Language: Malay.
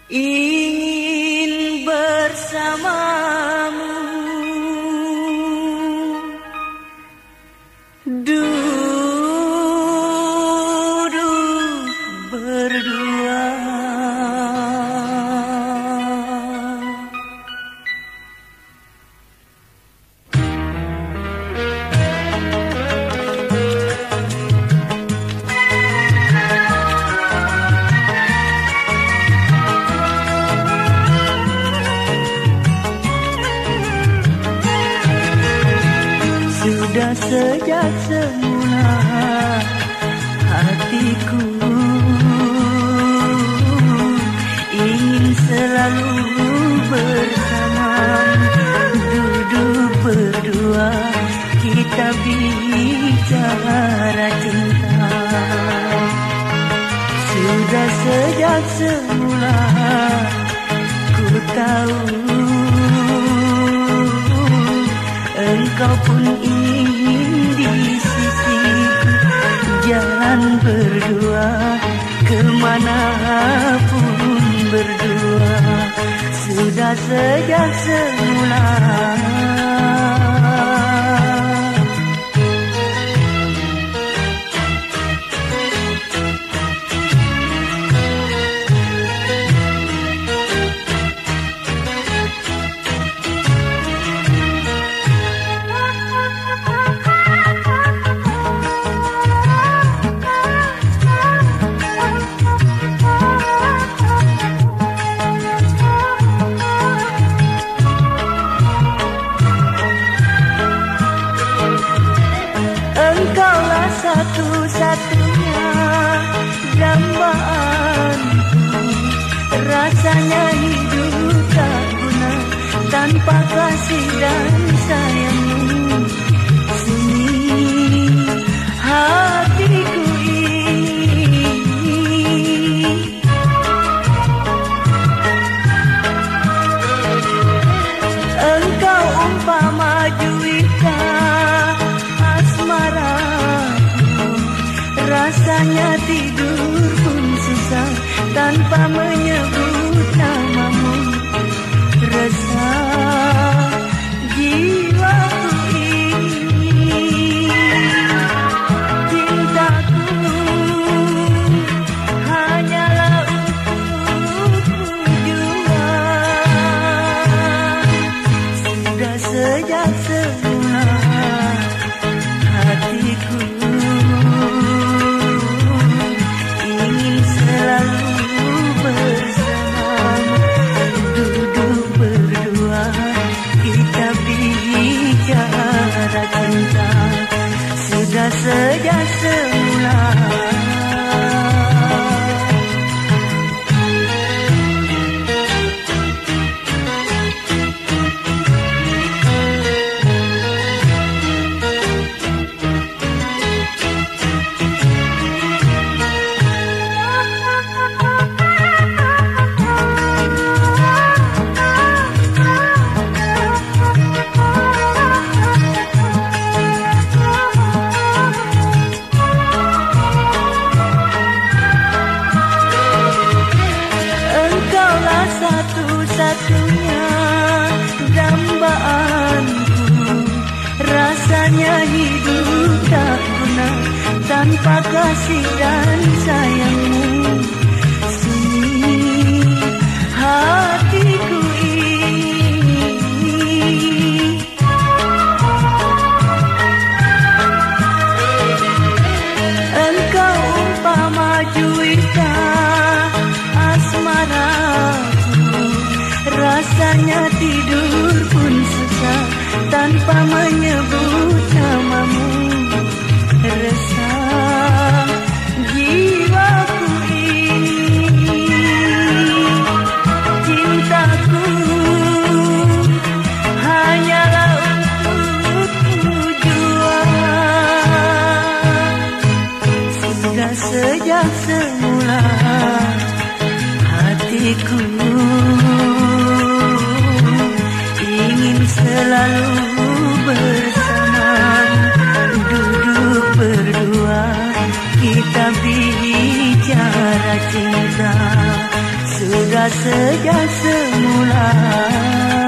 ingin bersamamu, duduk berdua. Sudah sejak semula hatiku ingin selalu bersama, duduk berdua kita bicara cinta. Sudah sejak semula ku tahu engkau pun ingin di sisiku, jalan berdua kemanapun berdua. Sudah sejak semula. Engkaulah satu-satunya dambaanku, rasanya hidup tak guna tanpa kasih dan sayangmu. Sunyi hatiku ini, engkau umpama juwita rasanya tidur pun susah tanpa menyebut namamu. Resah jiwaku ini, cintaku hanyalah untukmu jua. Sudah sejak semula hatiku sudah sejak semula. Satu-satunya dambaanku, rasanya hidup tak guna tanpa kasih dan sayangmu. Sunyi hatiku ini, engkau umpama juwita asmara, rasanya tidur pun susah tanpa menyebut namamu. Resah jiwaku ini, cintaku hanyalah untukmu jua. Sudah sejak semula hatiku ingin selalu bersama. sudah sejak semula.